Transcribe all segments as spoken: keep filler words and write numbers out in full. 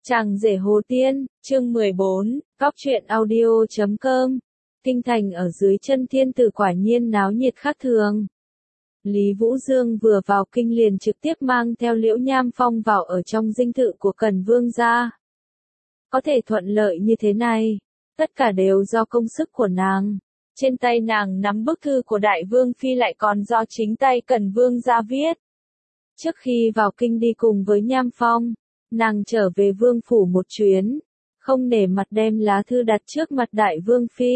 Chàng rể Hồ Tiên, chương mười bốn, Cóc truyện audio chấm com. Kinh thành ở dưới chân thiên tử quả nhiên náo nhiệt khác thường. Lý Vũ Dương vừa vào kinh liền trực tiếp mang theo Liễu Nham Phong vào ở trong dinh thự của Cần Vương gia. Có thể thuận lợi như thế này, tất cả đều do công sức của nàng. Trên tay nàng nắm bức thư của Đại Vương Phi lại còn do chính tay Cần Vương gia viết. Trước khi vào kinh đi cùng với Nham Phong, nàng trở về vương phủ một chuyến, không nể mặt đem lá thư đặt trước mặt Đại Vương Phi.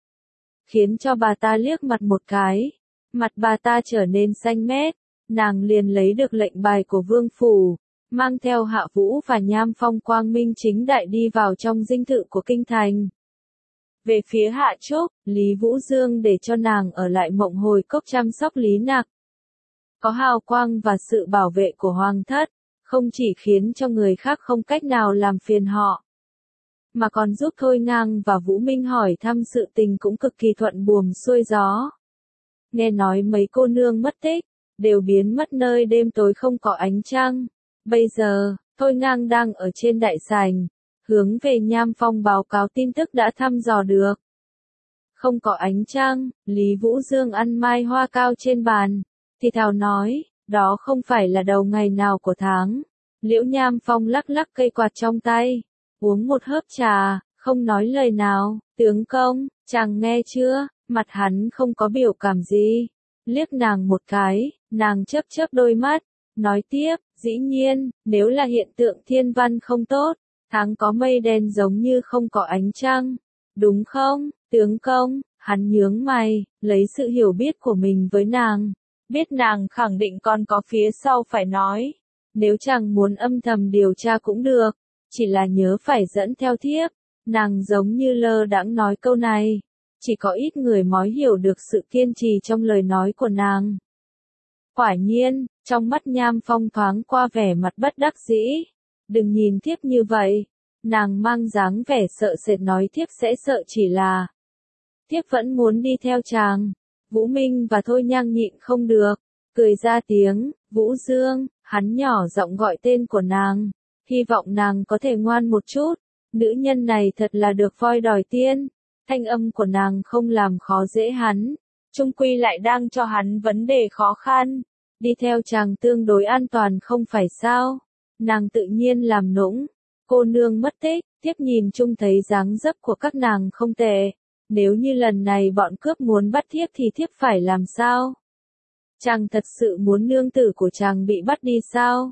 Khiến cho bà ta liếc mặt một cái, mặt bà ta trở nên xanh mét, nàng liền lấy được lệnh bài của vương phủ, mang theo Hạ Vũ và Nham Phong quang minh chính đại đi vào trong dinh thự của kinh thành. Về phía Hạ Trúc, Lý Vũ Dương để cho nàng ở lại Mộng Hồi Cốc chăm sóc Lý Nặc. Có hào quang và sự bảo vệ của Hoàng thất, không chỉ khiến cho người khác không cách nào làm phiền họ, mà còn giúp Thôi Ngang và Vũ Minh hỏi thăm sự tình cũng cực kỳ thuận buồm xuôi gió. Nghe nói mấy cô nương mất tích, đều biến mất nơi đêm tối không có ánh trăng. Bây giờ, Thôi Ngang đang ở trên đại sảnh, hướng về Nham Phong báo cáo tin tức đã thăm dò được. Không có ánh trăng, Lý Vũ Dương ăn mai hoa cao trên bàn, thì thào nói, đó không phải là đầu ngày nào của tháng. Liễu Nham Phong lắc lắc cây quạt trong tay, uống một hớp trà, không nói lời nào. Tướng công, chàng nghe chưa? Mặt hắn không có biểu cảm gì, liếc nàng một cái, nàng chớp chớp đôi mắt, nói tiếp, dĩ nhiên, nếu là hiện tượng thiên văn không tốt, tháng có mây đen giống như không có ánh trăng, đúng không, tướng công? Hắn nhướng mày, lấy sự hiểu biết của mình với nàng, biết nàng khẳng định còn có phía sau phải nói, nếu chàng muốn âm thầm điều tra cũng được, chỉ là nhớ phải dẫn theo thiếp. Nàng giống như lơ đãng nói câu này, chỉ có ít người mới hiểu được sự kiên trì trong lời nói của nàng. Quả nhiên, trong mắt Nham Phong thoáng qua vẻ mặt bất đắc dĩ, đừng nhìn thiếp như vậy, nàng mang dáng vẻ sợ sệt nói thiếp sẽ sợ chỉ là, thiếp vẫn muốn đi theo chàng. Vũ Minh và Thôi Nhang nhịn không được, cười ra tiếng, Vũ Dương, hắn nhỏ giọng gọi tên của nàng, hy vọng nàng có thể ngoan một chút. Nữ nhân này thật là được voi đòi tiên, thanh âm của nàng không làm khó dễ hắn, chung quy lại đang cho hắn vấn đề khó khăn, đi theo chàng tương đối an toàn không phải sao, nàng tự nhiên làm nũng, cô nương mất tích, tiếp nhìn chung thấy dáng dấp của các nàng không tệ, nếu như lần này bọn cướp muốn bắt thiếp thì thiếp phải làm sao? Chàng thật sự muốn nương tử của chàng bị bắt đi sao?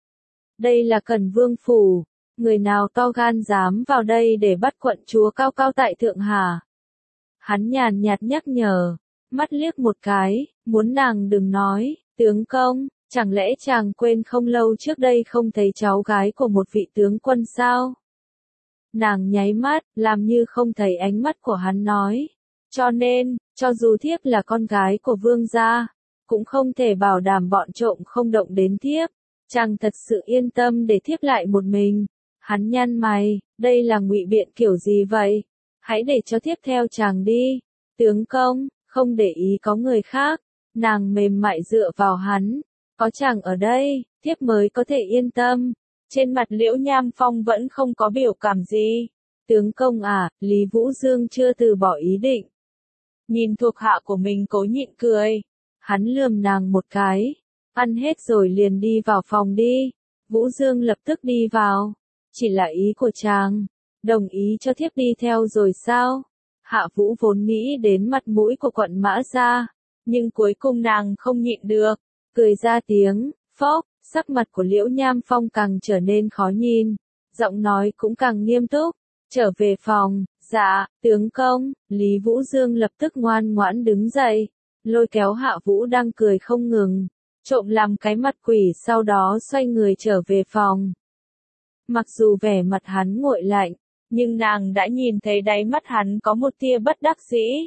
Đây là Cần Vương phủ. Người nào to gan dám vào đây để bắt quận chúa cao cao tại thượng hả? Hắn nhàn nhạt nhắc nhở, mắt liếc một cái, muốn nàng đừng nói, tướng công, chẳng lẽ chàng quên không lâu trước đây không thấy cháu gái của một vị tướng quân sao? Nàng nháy mắt, làm như không thấy ánh mắt của hắn nói, cho nên, cho dù thiếp là con gái của vương gia, cũng không thể bảo đảm bọn trộm không động đến thiếp, chàng thật sự yên tâm để thiếp lại một mình. Hắn nhăn mày, đây là ngụy biện kiểu gì vậy? Hãy để cho thiếp theo chàng đi. Tướng công, không để ý có người khác. Nàng mềm mại dựa vào hắn. Có chàng ở đây, thiếp mới có thể yên tâm. Trên mặt Liễu Nham Phong vẫn không có biểu cảm gì. Tướng công à, Lý Vũ Dương chưa từ bỏ ý định. Nhìn thuộc hạ của mình cố nhịn cười. Hắn lườm nàng một cái. Ăn hết rồi liền đi vào phòng đi. Vũ Dương lập tức đi vào. Chỉ là ý của chàng, đồng ý cho thiếp đi theo rồi sao? Hạ Vũ vốn nghĩ đến mặt mũi của quận Mã Gia, nhưng cuối cùng nàng không nhịn được, cười ra tiếng, phốc, sắc mặt của Liễu Nham Phong càng trở nên khó nhìn, giọng nói cũng càng nghiêm túc, trở về phòng, dạ, tướng công, Lý Vũ Dương lập tức ngoan ngoãn đứng dậy, lôi kéo Hạ Vũ đang cười không ngừng, trộm làm cái mặt quỷ sau đó xoay người trở về phòng. Mặc dù vẻ mặt hắn nguội lạnh, nhưng nàng đã nhìn thấy đáy mắt hắn có một tia bất đắc dĩ.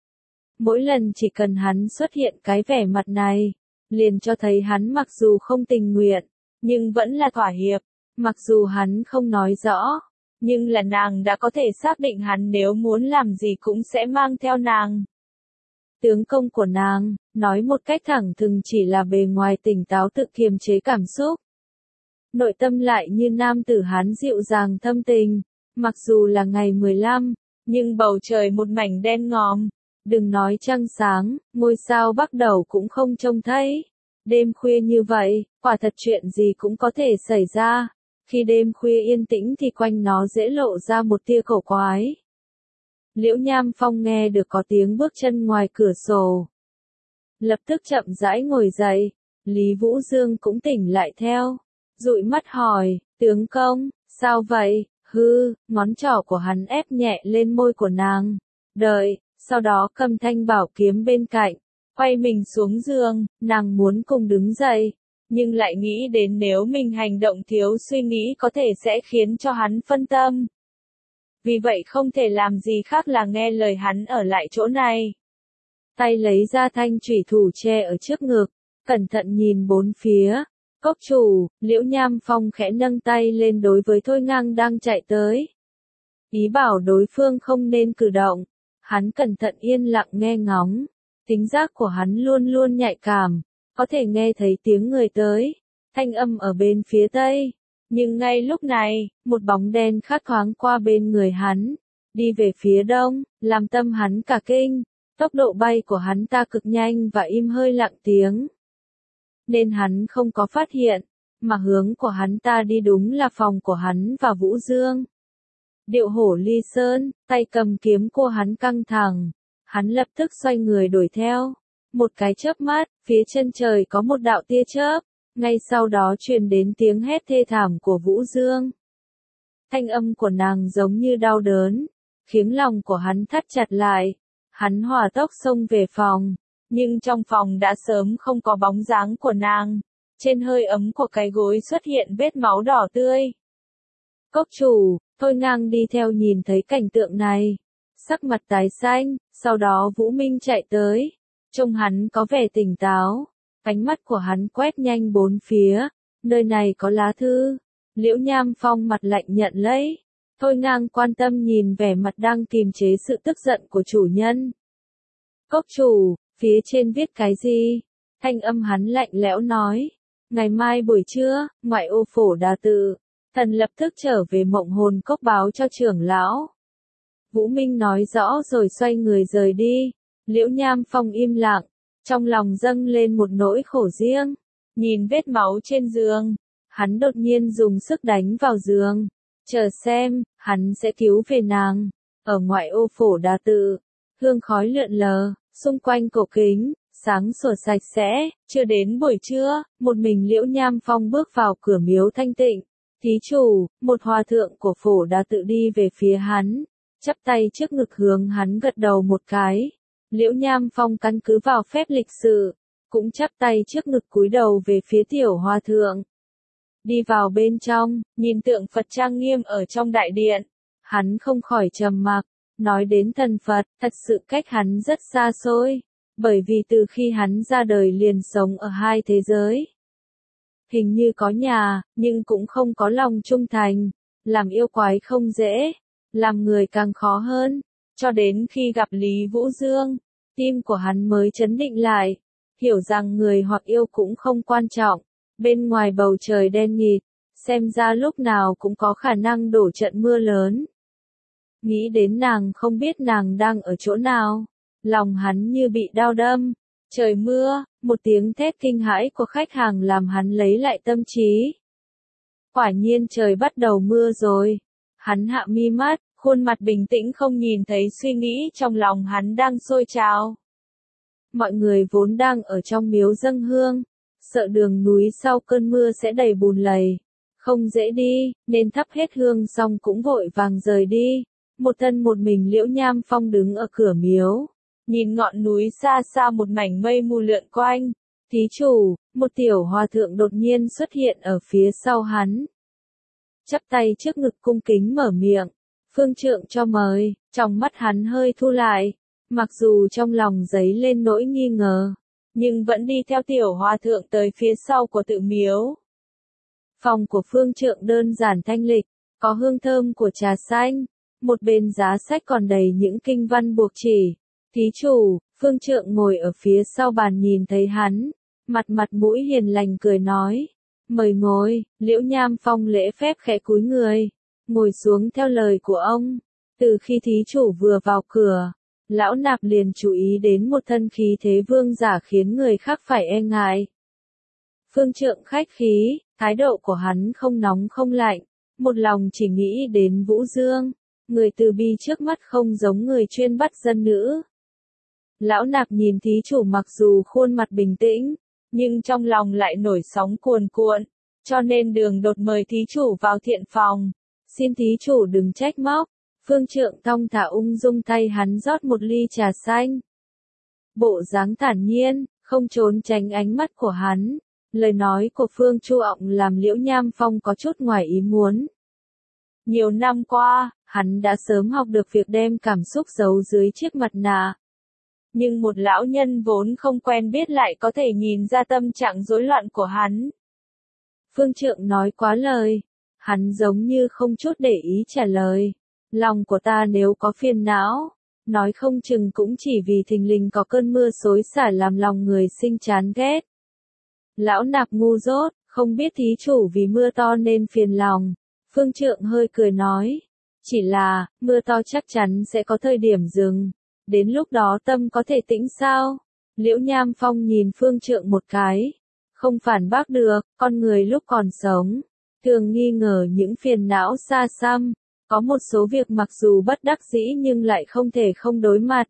Mỗi lần chỉ cần hắn xuất hiện cái vẻ mặt này, liền cho thấy hắn mặc dù không tình nguyện, nhưng vẫn là thỏa hiệp, mặc dù hắn không nói rõ, nhưng là nàng đã có thể xác định hắn nếu muốn làm gì cũng sẽ mang theo nàng. Tướng công của nàng, nói một cách thẳng thừng chỉ là bề ngoài tỉnh táo tự kiềm chế cảm xúc. nội tâm lại như nam tử Hán dịu dàng thâm tình. Mặc dù là ngày mười lăm, nhưng bầu trời một mảnh đen ngòm. Đừng nói trăng sáng, ngôi sao bắt đầu cũng không trông thấy. Đêm khuya như vậy, quả thật chuyện gì cũng có thể xảy ra. Khi đêm khuya yên tĩnh thì quanh nó dễ lộ ra một tia cổ quái. Liễu Nham Phong nghe được có tiếng bước chân ngoài cửa sổ. Lập tức chậm rãi ngồi dậy, Lý Vũ Dương cũng tỉnh lại theo. Dụi mắt hỏi, tướng công, sao vậy? Hư, ngón trỏ của hắn ép nhẹ lên môi của nàng. Đợi, sau đó cầm thanh bảo kiếm bên cạnh, quay mình xuống giường, nàng muốn cùng đứng dậy, nhưng lại nghĩ đến nếu mình hành động thiếu suy nghĩ có thể sẽ khiến cho hắn phân tâm. Vì vậy không thể làm gì khác là nghe lời hắn ở lại chỗ này. Tay lấy ra thanh chủy thủ che ở trước ngực, cẩn thận nhìn bốn phía. Cốc chủ, Liễu Nham Phong khẽ nâng tay lên đối với Thôi Ngang đang chạy tới. Ý bảo đối phương không nên cử động. Hắn cẩn thận yên lặng nghe ngóng. Tính giác của hắn luôn luôn nhạy cảm. Có thể nghe thấy tiếng người tới. Thanh âm ở bên phía tây. Nhưng ngay lúc này, một bóng đen khác thoáng qua bên người hắn. Đi về phía đông, làm tâm hắn cả kinh. Tốc độ bay của hắn ta cực nhanh và im hơi lặng tiếng. Nên hắn không có phát hiện, mà hướng của hắn ta đi đúng là phòng của hắn và Vũ Dương. Điệu hổ ly sơn, tay cầm kiếm của hắn căng thẳng, hắn lập tức xoay người đuổi theo. Một cái chớp mắt, phía chân trời có một đạo tia chớp, ngay sau đó truyền đến tiếng hét thê thảm của Vũ Dương. Thanh âm của nàng giống như đau đớn, khiến lòng của hắn thắt chặt lại. Hắn hỏa tốc xông về phòng. Nhưng trong phòng đã sớm không có bóng dáng của nàng. Trên hơi ấm của cái gối xuất hiện vết máu đỏ tươi. Cốc chủ, Thôi Ngang đi theo nhìn thấy cảnh tượng này. Sắc mặt tái xanh, sau đó Vũ Minh chạy tới. Trông hắn có vẻ tỉnh táo. Ánh mắt của hắn quét nhanh bốn phía. Nơi này có lá thư. Liễu Nham Phong mặt lạnh nhận lấy. Thôi Ngang quan tâm nhìn vẻ mặt đang kìm chế sự tức giận của chủ nhân. Cốc chủ, phía trên viết cái gì? Thanh âm hắn lạnh lẽo nói. Ngày mai buổi trưa, ngoại ô Phổ Đà Tự. Thần lập tức trở về Mộng Hồn Cốc báo cho trưởng lão. Vũ Minh nói rõ rồi xoay người rời đi. Liễu Nham Phong im lặng. Trong lòng dâng lên một nỗi khổ riêng. Nhìn vết máu trên giường. Hắn đột nhiên dùng sức đánh vào giường. Chờ xem, hắn sẽ cứu về nàng. Ở ngoại ô Phổ Đà Tự. Hương khói lượn lờ. Xung quanh cổ kính, sáng sủa sạch sẽ, chưa đến buổi trưa, một mình Liễu Nham Phong bước vào cửa miếu thanh tịnh. Thí chủ, một hòa thượng của Phổ Đà Tự đi về phía hắn, chắp tay trước ngực hướng hắn gật đầu một cái. Liễu Nham Phong căn cứ vào phép lịch sự, cũng chắp tay trước ngực cúi đầu về phía tiểu hòa thượng. Đi vào bên trong, nhìn tượng Phật trang nghiêm ở trong đại điện, hắn không khỏi trầm mặc. Nói đến thần Phật, thật sự cách hắn rất xa xôi, bởi vì từ khi hắn ra đời liền sống ở hai thế giới. Hình như có nhà, nhưng cũng không có lòng trung thành, làm yêu quái không dễ, làm người càng khó hơn, cho đến khi gặp Lý Vũ Dương, tim của hắn mới chấn định lại, hiểu rằng người hoặc yêu cũng không quan trọng, bên ngoài bầu trời đen nghịt, xem ra lúc nào cũng có khả năng đổ trận mưa lớn. Nghĩ đến nàng không biết nàng đang ở chỗ nào. Lòng hắn như bị đau đâm. Trời mưa, một tiếng thét kinh hãi của khách hàng làm hắn lấy lại tâm trí. Quả nhiên trời bắt đầu mưa rồi. Hắn hạ mi mắt, khuôn mặt bình tĩnh không nhìn thấy suy nghĩ trong lòng hắn đang sôi trào. Mọi người vốn đang ở trong miếu dâng hương. Sợ đường núi sau cơn mưa sẽ đầy bùn lầy. Không dễ đi, nên thắp hết hương xong cũng vội vàng rời đi. Một thân một mình Liễu Nham Phong đứng ở cửa miếu, nhìn ngọn núi xa xa một mảnh mây mù lượn quanh. Thí chủ, một tiểu hòa thượng đột nhiên xuất hiện ở phía sau hắn. Chắp tay trước ngực cung kính mở miệng, phương trượng cho mời, trong mắt hắn hơi thu lại, mặc dù trong lòng dấy lên nỗi nghi ngờ, nhưng vẫn đi theo tiểu hòa thượng tới phía sau của tự miếu. Phòng của phương trượng đơn giản thanh lịch, có hương thơm của trà xanh. Một bên giá sách còn đầy những kinh văn buộc chỉ. Thí chủ, phương trượng ngồi ở phía sau bàn nhìn thấy hắn. Mặt mặt mũi hiền lành cười nói. Mời ngồi, Liễu Nham Phong lễ phép khẽ cúi người, ngồi xuống theo lời của ông. Từ khi thí chủ vừa vào cửa, Lão Nạp liền chú ý đến một thân khí thế vương giả khiến người khác phải e ngại. Phương Trượng khách khí, thái độ của hắn không nóng không lạnh, một lòng chỉ nghĩ đến Vũ Dương, người từ bi trước mắt không giống người chuyên bắt dân nữ. Lão Nạp nhìn thí chủ mặc dù khuôn mặt bình tĩnh, nhưng trong lòng lại nổi sóng cuồn cuộn, cho nên đường đột mời thí chủ vào thiện phòng, xin thí chủ đừng trách móc. Phương Trượng thong thả ung dung tay hắn rót một ly trà xanh. Bộ dáng thản nhiên, không trốn tránh ánh mắt của hắn. Lời nói của Phương Chu Ọng làm Liễu Nham Phong có chút ngoài ý muốn. Nhiều năm qua, hắn đã sớm học được việc đem cảm xúc giấu dưới chiếc mặt nạ. Nhưng một lão nhân vốn không quen biết lại có thể nhìn ra tâm trạng rối loạn của hắn. Phương Trượng nói quá lời, hắn giống như không chút để ý trả lời. Lòng của ta nếu có phiền não, nói không chừng cũng chỉ vì thình lình có cơn mưa xối xả làm lòng người sinh chán ghét. Lão Nạp ngu dốt, không biết thí chủ vì mưa to nên phiền lòng. Phương Trượng hơi cười nói, chỉ là, mưa to chắc chắn sẽ có thời điểm dừng, đến lúc đó tâm có thể tĩnh sao? Liễu Nham Phong nhìn Phương Trượng một cái, không phản bác được, con người lúc còn sống, thường nghi ngờ những phiền não xa xăm. Có một số việc mặc dù bất đắc dĩ nhưng lại không thể không đối mặt.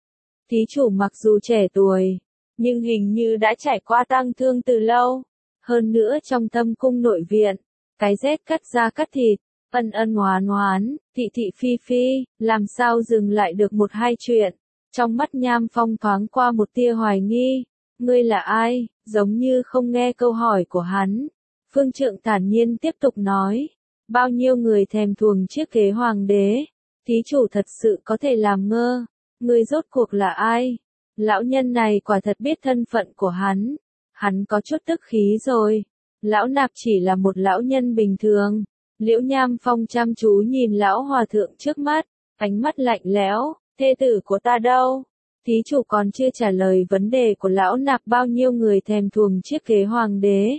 Thí chủ mặc dù trẻ tuổi, nhưng hình như đã trải qua tang thương từ lâu. Hơn nữa trong thâm cung nội viện, cái rét cắt da cắt thịt, ân ân hoán hoán, thị thị phi phi, làm sao dừng lại được một hai chuyện. Trong mắt Nham Phong thoáng qua một tia hoài nghi. Ngươi là ai? Giống như không nghe câu hỏi của hắn. Phương Trượng thản nhiên tiếp tục nói. Bao nhiêu người thèm thuồng chiếc ghế hoàng đế, thí chủ thật sự có thể làm ngơ, người rốt cuộc là ai? Lão nhân này quả thật biết thân phận của hắn, hắn có chút tức khí rồi. Lão Nạp chỉ là một lão nhân bình thường. Liễu Nham Phong chăm chú nhìn lão hòa thượng trước mắt, ánh mắt lạnh lẽo, thê tử của ta đâu? Thí chủ còn chưa trả lời vấn đề của lão Nạp bao nhiêu người thèm thuồng chiếc ghế hoàng đế.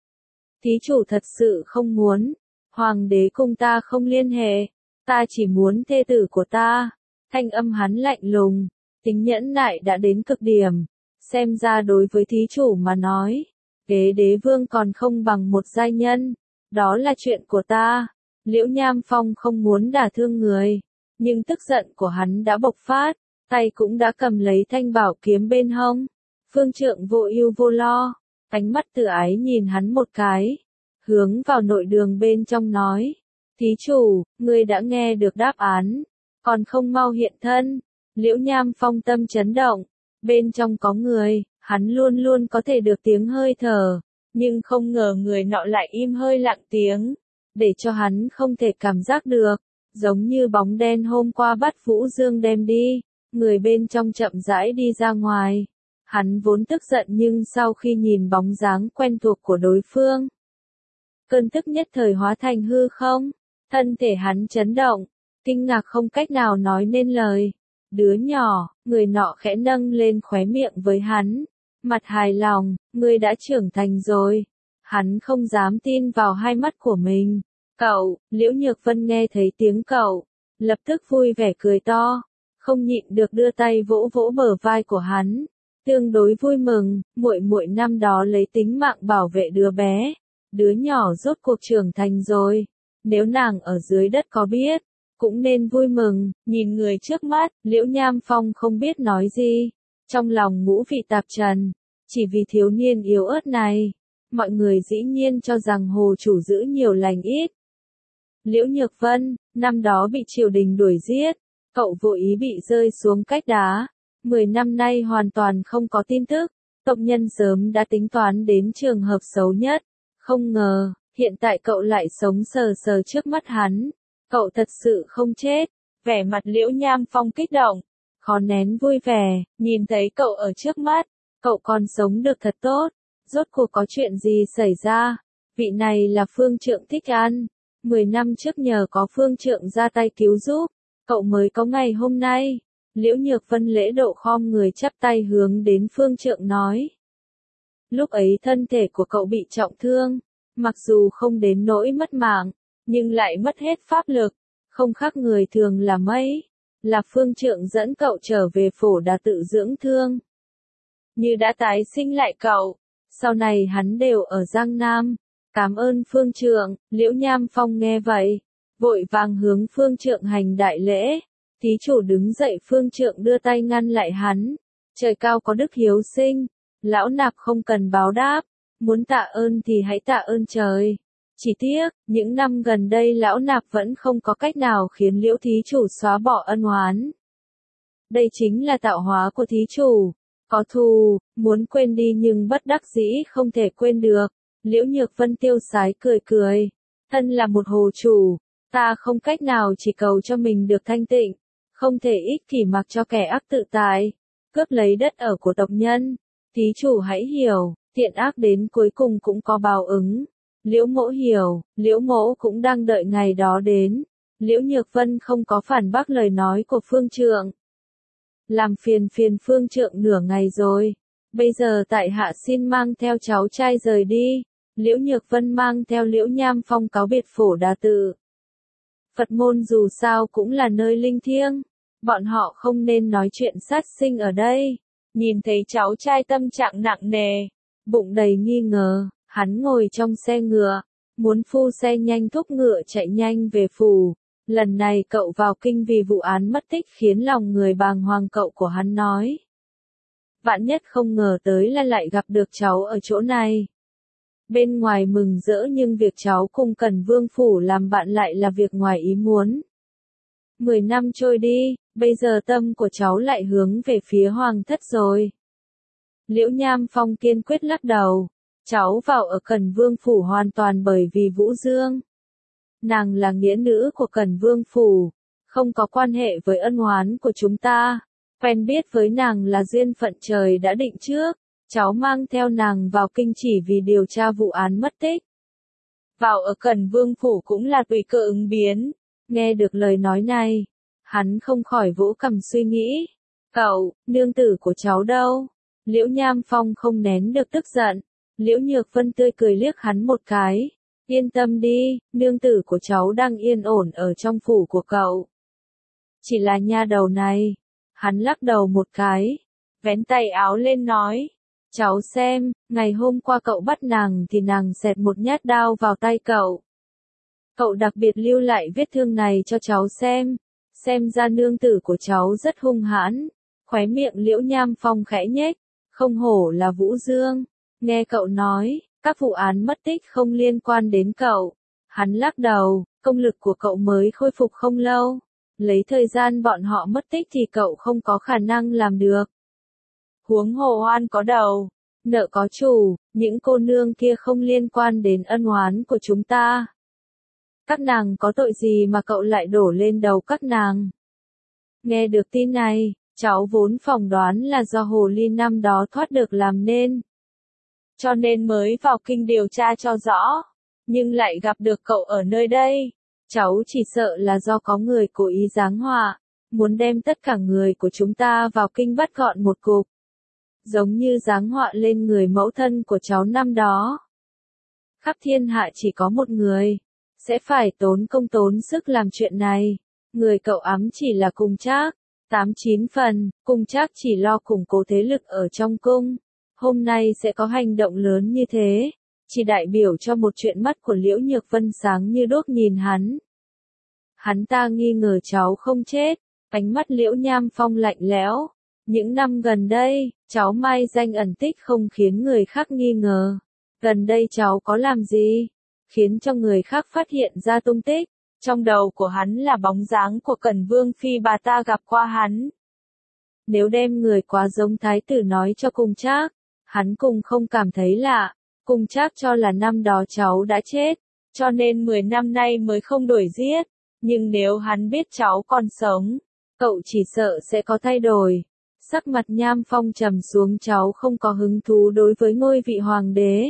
Thí chủ thật sự không muốn. Hoàng đế cùng ta không liên hệ, ta chỉ muốn thê tử của ta. Thanh âm hắn lạnh lùng, tính nhẫn nại đã đến cực điểm. Xem ra đối với thí chủ mà nói, ghế đế vương còn không bằng một giai nhân. Đó là chuyện của ta. Liễu Nham Phong không muốn đả thương người, nhưng tức giận của hắn đã bộc phát, tay cũng đã cầm lấy thanh bảo kiếm bên hông. Phương Trượng vô ưu vô lo, ánh mắt từ ái nhìn hắn một cái. Hướng vào nội đường bên trong nói, thí chủ, ngươi đã nghe được đáp án, còn không mau hiện thân. Liễu Nham Phong tâm chấn động, bên trong có người, hắn luôn luôn có thể được tiếng hơi thở, nhưng không ngờ người nọ lại im hơi lặng tiếng, để cho hắn không thể cảm giác được, giống như bóng đen hôm qua bắt Vũ Dương đem đi, người bên trong chậm rãi đi ra ngoài. Hắn vốn tức giận nhưng sau khi nhìn bóng dáng quen thuộc của đối phương, cơn tức nhất thời hóa thành hư không, thân thể hắn chấn động, kinh ngạc không cách nào nói nên lời. Đứa nhỏ, người nọ khẽ nâng lên khóe miệng với hắn, mặt hài lòng, ngươi đã trưởng thành rồi. Hắn không dám tin vào hai mắt của mình. Cậu, Liễu Nhược Vân nghe thấy tiếng cậu, lập tức vui vẻ cười to, không nhịn được đưa tay vỗ vỗ bờ vai của hắn, tương đối vui mừng, muội muội năm đó lấy tính mạng bảo vệ đứa bé. Đứa nhỏ rốt cuộc trưởng thành rồi, nếu nàng ở dưới đất có biết, cũng nên vui mừng. Nhìn người trước mắt, Liễu Nham Phong không biết nói gì, trong lòng ngũ vị tạp trần, chỉ vì thiếu niên yếu ớt này, mọi người dĩ nhiên cho rằng hồ chủ giữ nhiều lành ít. Liễu Nhược Vân, năm đó bị triều đình đuổi giết, cậu vô ý bị rơi xuống cách đá, mười năm nay hoàn toàn không có tin tức, tộc nhân sớm đã tính toán đến trường hợp xấu nhất. Không ngờ, hiện tại cậu lại sống sờ sờ trước mắt hắn. Cậu thật sự không chết. Vẻ mặt Liễu Nham Phong kích động, khó nén vui vẻ, nhìn thấy cậu ở trước mắt. Cậu còn sống được thật tốt. Rốt cuộc có chuyện gì xảy ra? Vị này là Phương Trượng Thích An. Mười năm trước nhờ có Phương Trượng ra tay cứu giúp, cậu mới có ngày hôm nay. Liễu Nhược Vân lễ độ khom người chắp tay hướng đến Phương Trượng nói. Lúc ấy thân thể của cậu bị trọng thương, Mặc dù không đến nỗi mất mạng, nhưng lại mất hết pháp lực, không khác người thường là mấy. Là Phương Trượng dẫn cậu trở về Phổ Đà tự dưỡng thương. Như đã tái sinh lại cậu, sau này hắn đều ở Giang Nam. Cảm ơn Phương Trượng. Liễu Nham Phong nghe vậy, vội vàng hướng Phương Trượng hành đại lễ. Thí chủ đứng dậy, Phương Trượng đưa tay ngăn lại hắn. Trời cao có đức hiếu sinh, lão nạp không cần báo đáp, muốn tạ ơn thì hãy tạ ơn trời. Chỉ tiếc, những năm gần đây lão nạp vẫn không có cách nào khiến Liễu thí chủ xóa bỏ ân oán. Đây chính là tạo hóa của thí chủ, có thù, muốn quên đi nhưng bất đắc dĩ không thể quên được. Liễu Nhược Vân tiêu sái cười cười, thân là một hồ chủ, ta không cách nào chỉ cầu cho mình được thanh tịnh, không thể ích kỷ mặc cho kẻ ác tự tài, cướp lấy đất ở của tộc nhân. Thí chủ hãy hiểu, thiện ác đến cuối cùng cũng có báo ứng. Liễu Mỗ hiểu, Liễu Mỗ cũng đang đợi ngày đó đến. Liễu Nhược Vân không có phản bác lời nói của Phương Trượng. Làm phiền phiền Phương Trượng nửa ngày rồi, bây giờ tại hạ xin mang theo cháu trai rời đi. Liễu Nhược Vân mang theo Liễu Nham Phong cáo biệt Phổ Đà tự. Phật môn dù sao cũng là nơi linh thiêng, bọn họ không nên nói chuyện sát sinh ở đây. Nhìn thấy cháu trai tâm trạng nặng nề, bụng đầy nghi ngờ, hắn ngồi trong xe ngựa, muốn phu xe nhanh thúc ngựa chạy nhanh về phủ. Lần này cậu vào kinh vì vụ án mất tích khiến lòng người bàng hoàng, cậu của hắn nói. Vạn nhất không ngờ tới là lại gặp được cháu ở chỗ này. Bên ngoài mừng rỡ nhưng việc cháu cùng Cẩn Vương phủ làm bạn lại là việc ngoài ý muốn. Mười năm trôi đi, bây giờ tâm của cháu lại hướng về phía hoàng thất rồi. Liễu Nham Phong kiên quyết lắc đầu. Cháu vào ở Cẩn Vương phủ hoàn toàn bởi vì Vũ Dương. Nàng là nghĩa nữ của Cẩn Vương phủ, không có quan hệ với ân oán của chúng ta. Quen biết với nàng là duyên phận trời đã định trước. Cháu mang theo nàng vào kinh chỉ vì điều tra vụ án mất tích. Vào ở Cẩn Vương phủ cũng là tùy cơ ứng biến. Nghe được lời nói này, hắn không khỏi vỗ cằm suy nghĩ. Cậu, nương tử của cháu đâu? Liễu Nham Phong không nén được tức giận. Liễu Nhược Vân tươi cười liếc hắn một cái. Yên tâm đi, nương tử của cháu đang yên ổn ở trong phủ của cậu. Chỉ là nha đầu này. Hắn lắc đầu một cái, vén tay áo lên nói. Cháu xem, ngày hôm qua cậu bắt nàng thì nàng xẹt một nhát đao vào tay cậu. Cậu đặc biệt lưu lại vết thương này cho cháu xem. Xem ra nương tử của cháu rất hung hãn. Khóe miệng Liễu Nham Phong khẽ nhếch, không hổ là Vũ Dương. Nghe cậu nói, các vụ án mất tích không liên quan đến cậu. Hắn lắc đầu, công lực của cậu mới khôi phục không lâu. Lấy thời gian bọn họ mất tích thì cậu không có khả năng làm được. Huống hồ oan có đầu, nợ có chủ, những cô nương kia không liên quan đến ân oán của chúng ta. Các nàng có tội gì mà cậu lại đổ lên đầu các nàng? Nghe được tin này, cháu vốn phỏng đoán là do hồ ly năm đó thoát được làm nên. Cho nên mới vào kinh điều tra cho rõ, nhưng lại gặp được cậu ở nơi đây. Cháu chỉ sợ là do có người cố ý giáng họa, muốn đem tất cả người của chúng ta vào kinh bắt gọn một cục. Giống như giáng họa lên người mẫu thân của cháu năm đó. Khắp thiên hạ chỉ có một người, sẽ phải tốn công tốn sức làm chuyện này. Người cậu ám chỉ là Cùng Trác, tám chín phần, Cùng Trác chỉ lo củng cố thế lực ở trong cung. Hôm nay sẽ có hành động lớn như thế, chỉ đại biểu cho một chuyện. Mắt của Liễu Nhược Vân sáng như đuốc nhìn hắn. Hắn ta nghi ngờ cháu không chết, ánh mắt Liễu Nham Phong lạnh lẽo. Những năm gần đây, cháu mai danh ẩn tích không khiến người khác nghi ngờ. Gần đây cháu có làm gì, khiến cho người khác phát hiện ra tung tích? Trong đầu của hắn là bóng dáng của Cẩn Vương phi bà ta gặp qua hắn. Nếu đem người quá giống thái tử nói cho Cùng Trác, hắn cùng không cảm thấy lạ. Cùng Trác cho là năm đó cháu đã chết, cho nên mười năm nay mới không đuổi giết. Nhưng nếu hắn biết cháu còn sống, cậu chỉ sợ sẽ có thay đổi. Sắc mặt Nham Phong trầm xuống. Cháu không có hứng thú đối với ngôi vị hoàng đế.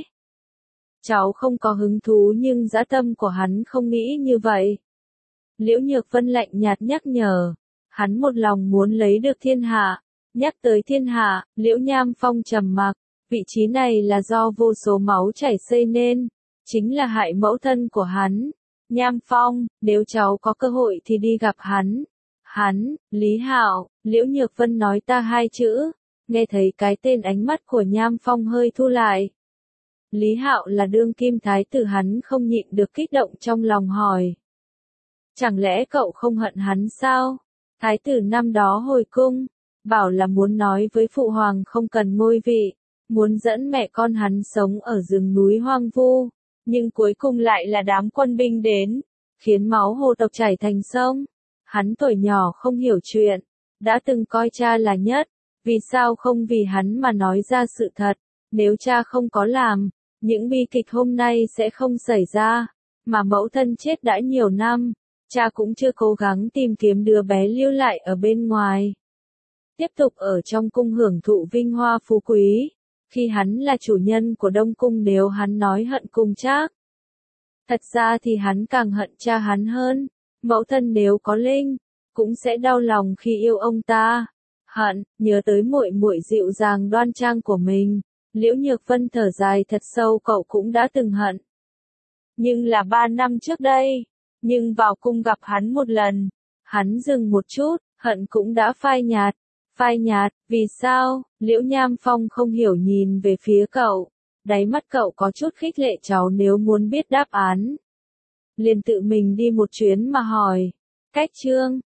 Cháu không có hứng thú nhưng dã tâm của hắn không nghĩ như vậy. Liễu Nhược Vân lạnh nhạt nhắc nhở. Hắn một lòng muốn lấy được thiên hạ. Nhắc tới thiên hạ, Liễu Nham Phong trầm mặc. Vị trí này là do vô số máu chảy xây nên. chính là hại mẫu thân của hắn. Nham Phong, nếu cháu có cơ hội thì đi gặp hắn. Hắn, Lý Hạo, Liễu Nhược Vân nói ta hai chữ, nghe thấy cái tên ánh mắt của Nham Phong hơi thu lại. Lý Hạo là đương kim thái tử, hắn không nhịn được kích động trong lòng hỏi. Chẳng lẽ cậu không hận hắn sao? Thái tử năm đó hồi cung, bảo là muốn nói với phụ hoàng không cần ngôi vị, muốn dẫn mẹ con hắn sống ở rừng núi hoang vu, nhưng cuối cùng lại là đám quân binh đến, khiến máu hồ tộc chảy thành sông. Hắn tuổi nhỏ không hiểu chuyện, đã từng coi cha là nhất, vì sao không vì hắn mà nói ra sự thật, nếu cha không có làm, những bi kịch hôm nay sẽ không xảy ra, mà mẫu thân chết đã nhiều năm, cha cũng chưa cố gắng tìm kiếm đứa bé lưu lại ở bên ngoài. Tiếp tục ở trong cung hưởng thụ vinh hoa phú quý, khi hắn là chủ nhân của Đông Cung, nếu hắn nói hận cung Trác. Thật ra thì hắn càng hận cha hắn hơn, mẫu thân nếu có linh, cũng sẽ đau lòng khi yêu ông ta. Hận, nhớ tới muội muội dịu dàng đoan trang của mình, Liễu Nhược Vân thở dài thật sâu, cậu cũng đã từng hận. Nhưng là ba năm trước đây, nhưng vào cung gặp hắn một lần, hắn dừng một chút, hận cũng đã phai nhạt. Phai nhạt, vì sao? Liễu Nham Phong không hiểu nhìn về phía cậu, đáy mắt cậu có chút khích lệ, cháu nếu muốn biết đáp án, liền tự mình đi một chuyến mà hỏi. Cách chương